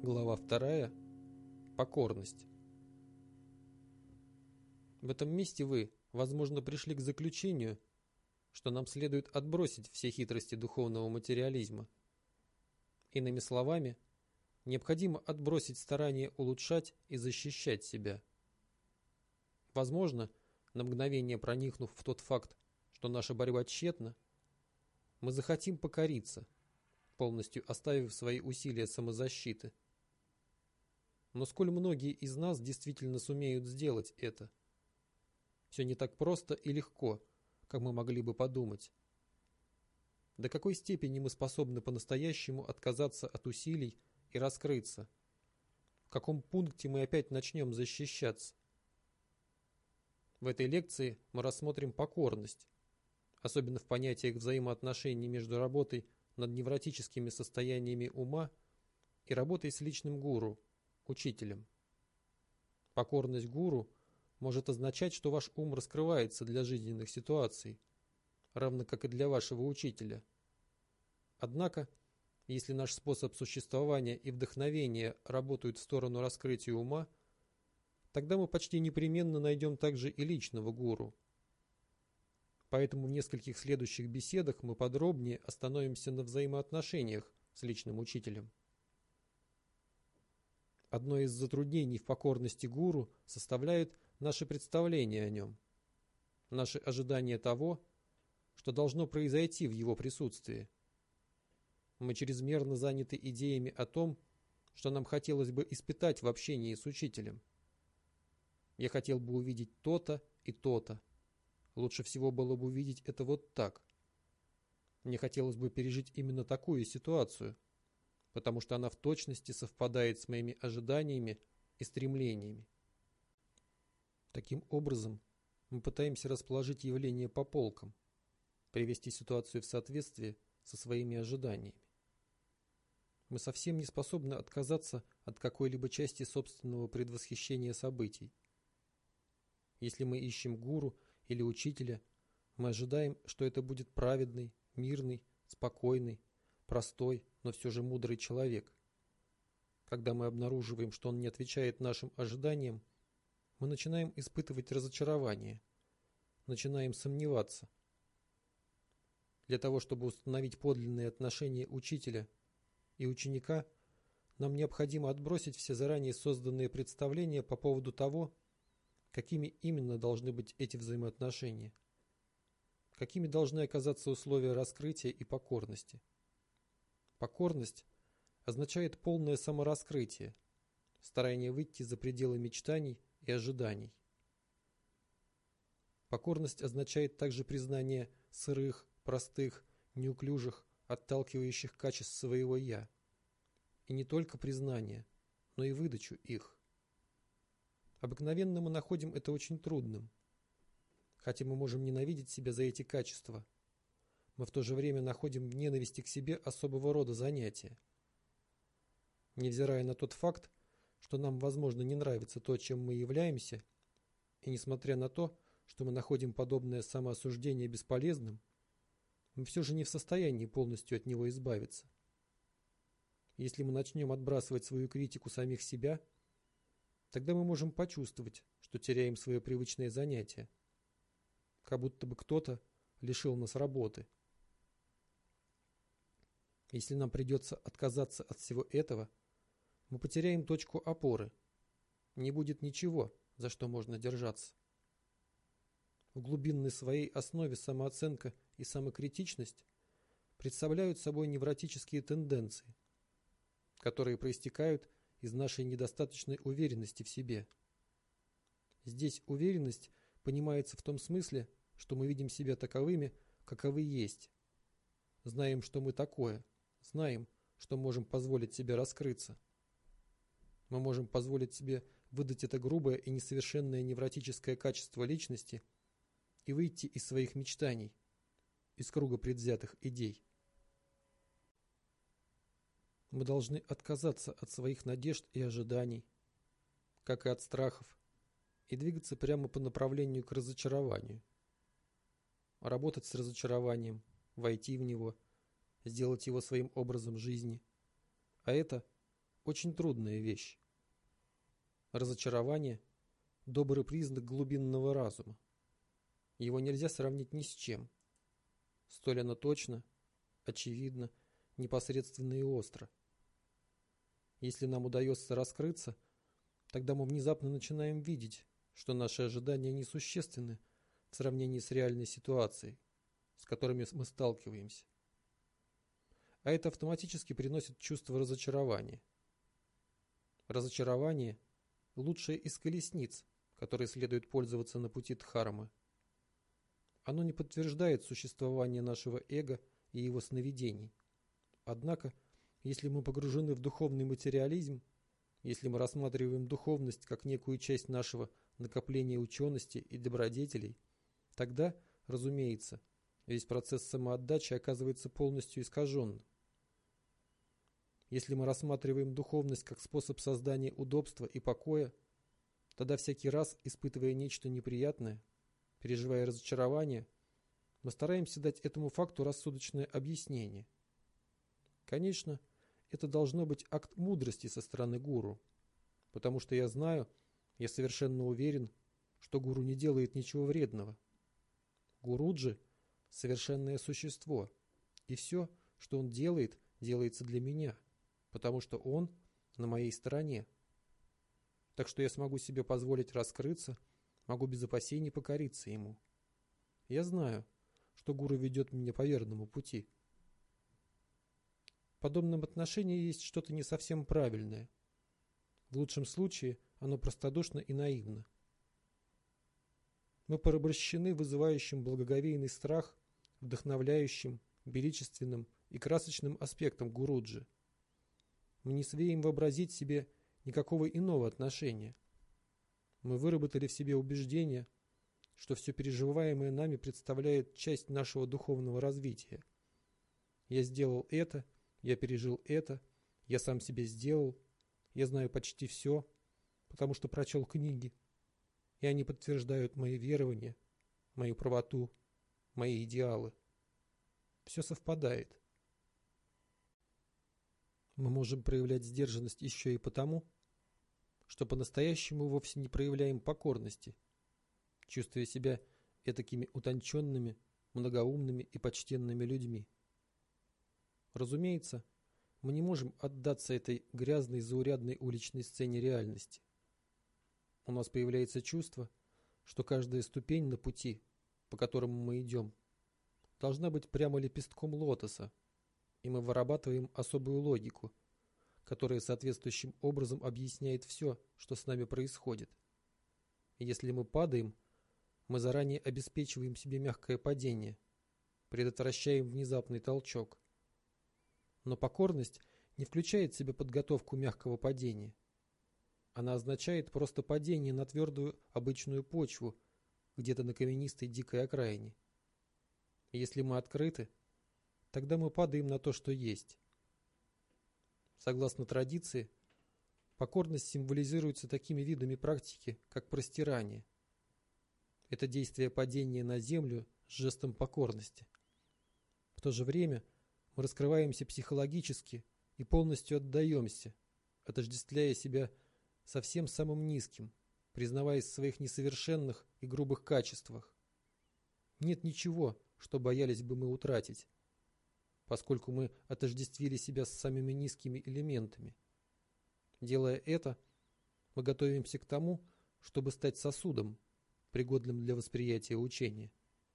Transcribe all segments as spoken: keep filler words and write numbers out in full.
Глава вторая. Покорность. В этом месте вы, возможно, пришли к заключению, что нам следует отбросить все хитрости духовного материализма. Иными словами, необходимо отбросить старание улучшать и защищать себя. Возможно, на мгновение проникнув в тот факт, что наша борьба тщетна, мы захотим покориться, полностью оставив свои усилия самозащиты. Но сколь многие из нас действительно сумеют сделать это? Все не так просто и легко, как мы могли бы подумать. До какой степени мы способны по-настоящему отказаться от усилий и раскрыться? В каком пункте мы опять начнем защищаться? В этой лекции мы рассмотрим покорность, особенно в понятиях взаимоотношений между работой над невротическими состояниями ума и работой с личным гуру, учителем. Покорность гуру может означать, что ваш ум раскрывается для жизненных ситуаций, равно как и для вашего учителя. Однако, если наш способ существования и вдохновения работают в сторону раскрытия ума, тогда мы почти непременно найдем также и личного гуру. Поэтому в нескольких следующих беседах мы подробнее остановимся на взаимоотношениях с личным учителем. Одно из затруднений в покорности гуру составляет наше представление о нем, наше ожидание того, что должно произойти в его присутствии. Мы чрезмерно заняты идеями о том, что нам хотелось бы испытать в общении с учителем. Я хотел бы увидеть то-то и то-то. Лучше всего было бы увидеть это вот так. Мне хотелось бы пережить именно такую ситуацию, потому что она в точности совпадает с моими ожиданиями и стремлениями. Таким образом, мы пытаемся расположить явления по полкам, привести ситуацию в соответствие со своими ожиданиями. Мы совсем не способны отказаться от какой-либо части собственного предвосхищения событий. Если мы ищем гуру или учителя, мы ожидаем, что это будет праведный, мирный, спокойный, простой, но все же мудрый человек. Когда мы обнаруживаем, что он не отвечает нашим ожиданиям, мы начинаем испытывать разочарование, начинаем сомневаться. Для того, чтобы установить подлинные отношения учителя и ученика, нам необходимо отбросить все заранее созданные представления по поводу того, какими именно должны быть эти взаимоотношения, какими должны оказаться условия раскрытия и покорности. Покорность означает полное самораскрытие, старание выйти за пределы мечтаний и ожиданий. Покорность означает также признание сырых, простых, неуклюжих, отталкивающих качеств своего «я». И не только признание, но и выдачу их. Обыкновенно мы находим это очень трудным. Хотя мы можем ненавидеть себя за эти качества, мы в то же время находим в ненависти к себе особого рода занятия. Невзирая на тот факт, что нам, возможно, не нравится то, чем мы являемся, и несмотря на то, что мы находим подобное самоосуждение бесполезным, мы все же не в состоянии полностью от него избавиться. Если мы начнем отбрасывать свою критику самих себя, тогда мы можем почувствовать, что теряем свое привычное занятие, как будто бы кто-то лишил нас работы. Если нам придется отказаться от всего этого, мы потеряем точку опоры. Не будет ничего, за что можно держаться. В глубинной своей основе самооценка и самокритичность представляют собой невротические тенденции, которые проистекают из нашей недостаточной уверенности в себе. Здесь уверенность понимается в том смысле, что мы видим себя таковыми, каковы есть. Знаем, что мы такое, знаем, что можем позволить себе раскрыться. Мы можем позволить себе выдать это грубое и несовершенное невротическое качество личности и выйти из своих мечтаний, из круга предвзятых идей. Мы должны отказаться от своих надежд и ожиданий, как и от страхов, и двигаться прямо по направлению к разочарованию. Работать с разочарованием, войти в него, сделать его своим образом жизни. А это очень трудная вещь. Разочарование – добрый признак глубинного разума. Его нельзя сравнить ни с чем. Столь оно точно, очевидно, непосредственно и остро. Если нам удается раскрыться, тогда мы внезапно начинаем видеть, что наши ожидания несущественны в сравнении с реальной ситуацией, с которыми мы сталкиваемся. А это автоматически приносит чувство разочарования. Разочарование – лучшее из колесниц, которой следует пользоваться на пути Дхармы. Оно не подтверждает существование нашего эго и его сновидений. Однако, если мы погружены в духовный материализм, если мы рассматриваем духовность как некую часть нашего накопления учености и добродетелей, тогда, разумеется, весь процесс самоотдачи оказывается полностью искаженным. Если мы рассматриваем духовность как способ создания удобства и покоя, тогда всякий раз, испытывая нечто неприятное, переживая разочарование, мы стараемся дать этому факту рассудочное объяснение. Конечно, это должно быть акт мудрости со стороны гуру, потому что я знаю, я совершенно уверен, что гуру не делает ничего вредного. Гуруджи – совершенное существо, и все, что он делает, делается для меня, потому что он на моей стороне. Так что я смогу себе позволить раскрыться, могу без опасений покориться ему. Я знаю, что гуру ведет меня по верному пути. В подобном отношении есть что-то не совсем правильное. В лучшем случае оно простодушно и наивно. Мы порабощены вызывающим благоговейный страх, вдохновляющим, величественным и красочным аспектом гуруджи. Мы не смеем вообразить себе никакого иного отношения. Мы выработали в себе убеждение, что все переживаемое нами представляет часть нашего духовного развития. Я сделал это, я пережил это, я сам себе сделал, я знаю почти все, потому что прочел книги, и они подтверждают мои верования, мою правоту, мои идеалы. Все совпадает. Мы можем проявлять сдержанность еще и потому, что по-настоящему вовсе не проявляем покорности, чувствуя себя этакими утонченными, многоумными и почтенными людьми. Разумеется, мы не можем отдаться этой грязной, заурядной уличной сцене реальности. У нас появляется чувство, что каждая ступень на пути, по которому мы идем, должна быть прямо лепестком лотоса, и мы вырабатываем особую логику, которая соответствующим образом объясняет все, что с нами происходит. И если мы падаем, мы заранее обеспечиваем себе мягкое падение, предотвращаем внезапный толчок. Но покорность не включает в себя подготовку мягкого падения. Она означает просто падение на твердую обычную почву, где-то на каменистой дикой окраине. И если мы открыты, тогда мы падаем на то, что есть. Согласно традиции, покорность символизируется такими видами практики, как простирание. Это действие падения на землю с жестом покорности. В то же время мы раскрываемся психологически и полностью отдаемся, отождествляя себя со всем самым низким, признаваясь в своих несовершенных и грубых качествах. Нет ничего, что боялись бы мы утратить, поскольку мы отождествили себя с самыми низкими элементами. Делая это, мы готовимся к тому, чтобы стать сосудом, пригодным для восприятия учения.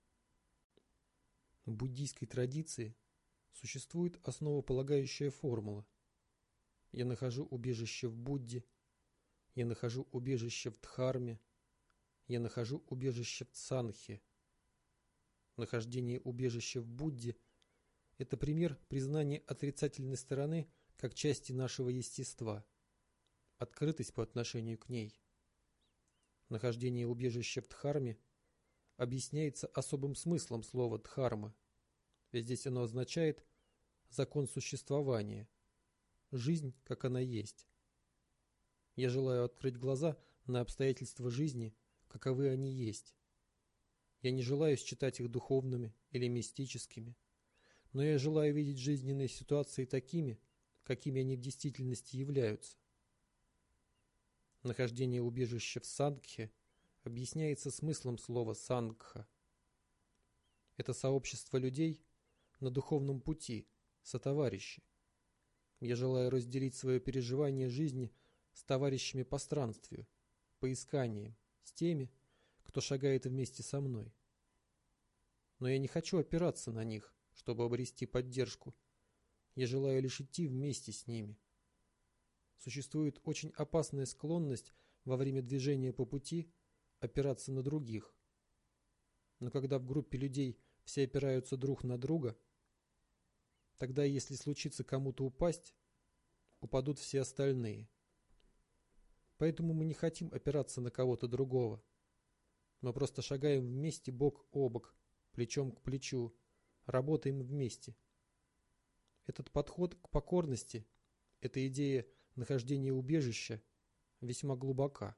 В буддийской традиции существует основополагающая формула. Я нахожу убежище в Будде, я нахожу убежище в Дхарме, я нахожу убежище в Цангхе. Нахождение убежища в Будде – это пример признания отрицательной стороны как части нашего естества, открытость по отношению к ней. Нахождение убежища в Дхарме объясняется особым смыслом слова «дхарма», ведь здесь оно означает закон существования, жизнь, как она есть. Я желаю открыть глаза на обстоятельства жизни, каковы они есть. Я не желаю считать их духовными или мистическими, но я желаю видеть жизненные ситуации такими, какими они в действительности являются. Нахождение убежища в сангхе объясняется смыслом слова «сангха». Это сообщество людей на духовном пути, сотоварищи. Я желаю разделить свое переживание жизни с товарищами по странствию, по исканиям, с теми, кто шагает вместе со мной. Но я не хочу опираться на них, чтобы обрести поддержку. Я желаю лишь идти вместе с ними. Существует очень опасная склонность во время движения по пути опираться на других. Но когда в группе людей все опираются друг на друга, тогда, если случится кому-то упасть, упадут все остальные. Поэтому мы не хотим опираться на кого-то другого. Мы просто шагаем вместе бок о бок, плечом к плечу, работаем вместе. Этот подход к покорности, эта идея нахождения убежища весьма глубока.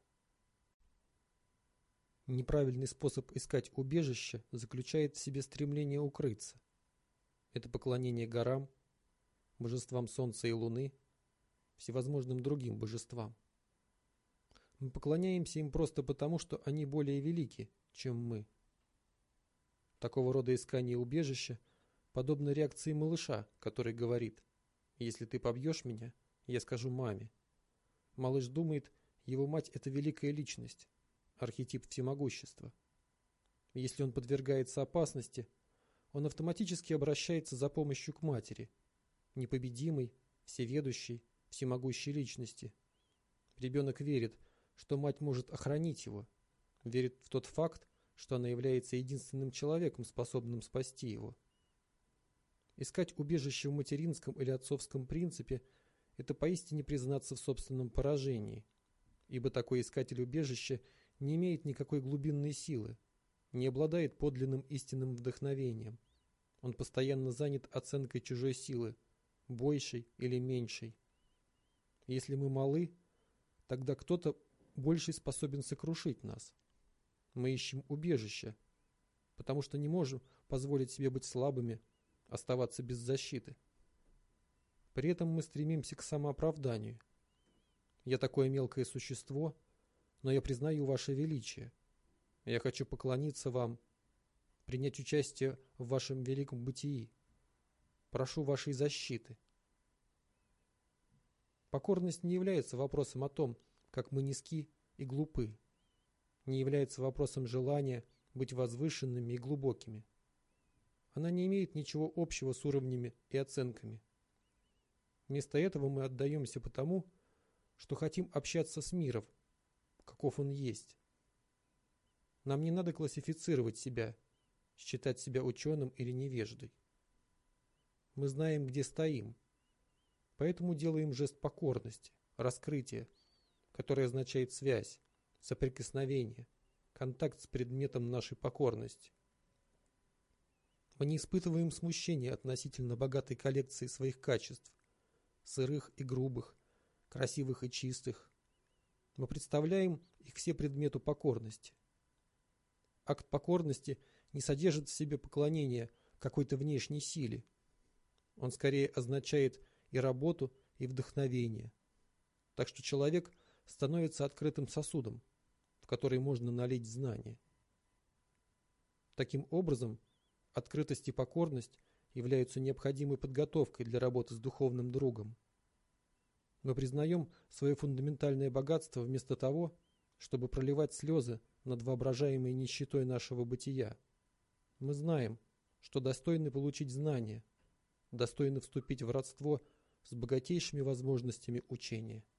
Неправильный способ искать убежище заключает в себе стремление укрыться. Это поклонение горам, божествам солнца и луны, всевозможным другим божествам. Мы поклоняемся им просто потому, что они более велики, чем мы. Такого рода искание убежища подобно реакции малыша, который говорит: «Если ты побьешь меня, я скажу маме». Малыш думает, его мать – это великая личность, архетип всемогущества. Если он подвергается опасности, он автоматически обращается за помощью к матери, непобедимой, всеведущей, всемогущей личности. Ребенок верит, что мать может охранить его, верит в тот факт, что она является единственным человеком, способным спасти его. Искать убежище в материнском или отцовском принципе – это поистине признаться в собственном поражении, ибо такой искатель убежища не имеет никакой глубинной силы, не обладает подлинным истинным вдохновением. Он постоянно занят оценкой чужой силы, большей или меньшей. Если мы малы, тогда кто-то больший способен сокрушить нас. Мы ищем убежище, потому что не можем позволить себе быть слабыми, оставаться без защиты. При этом мы стремимся к самооправданию. Я такое мелкое существо, но я признаю ваше величие. Я хочу поклониться вам, принять участие в вашем великом бытии. Прошу вашей защиты. Покорность не является вопросом о том, как мы низки и глупы, не является вопросом желания быть возвышенными и глубокими. Она не имеет ничего общего с уровнями и оценками. Вместо этого мы отдаемся потому, что хотим общаться с миром, каков он есть. Нам не надо классифицировать себя, считать себя ученым или невеждой. Мы знаем, где стоим, поэтому делаем жест покорности, раскрытия, который означает связь, соприкосновение, контакт с предметом нашей покорности. Мы не испытываем смущения относительно богатой коллекции своих качеств, сырых и грубых, красивых и чистых. Мы представляем их все предмету покорности. Акт покорности не содержит в себе поклонение какой-то внешней силе. Он скорее означает и работу, и вдохновение. Так что человек становится открытым сосудом, в который можно налить знания. Таким образом, открытость и покорность являются необходимой подготовкой для работы с духовным другом. Мы признаем свое фундаментальное богатство вместо того, чтобы проливать слезы над воображаемой нищетой нашего бытия. Мы знаем, что достойны получить знания, достойны вступить в родство с богатейшими возможностями учения.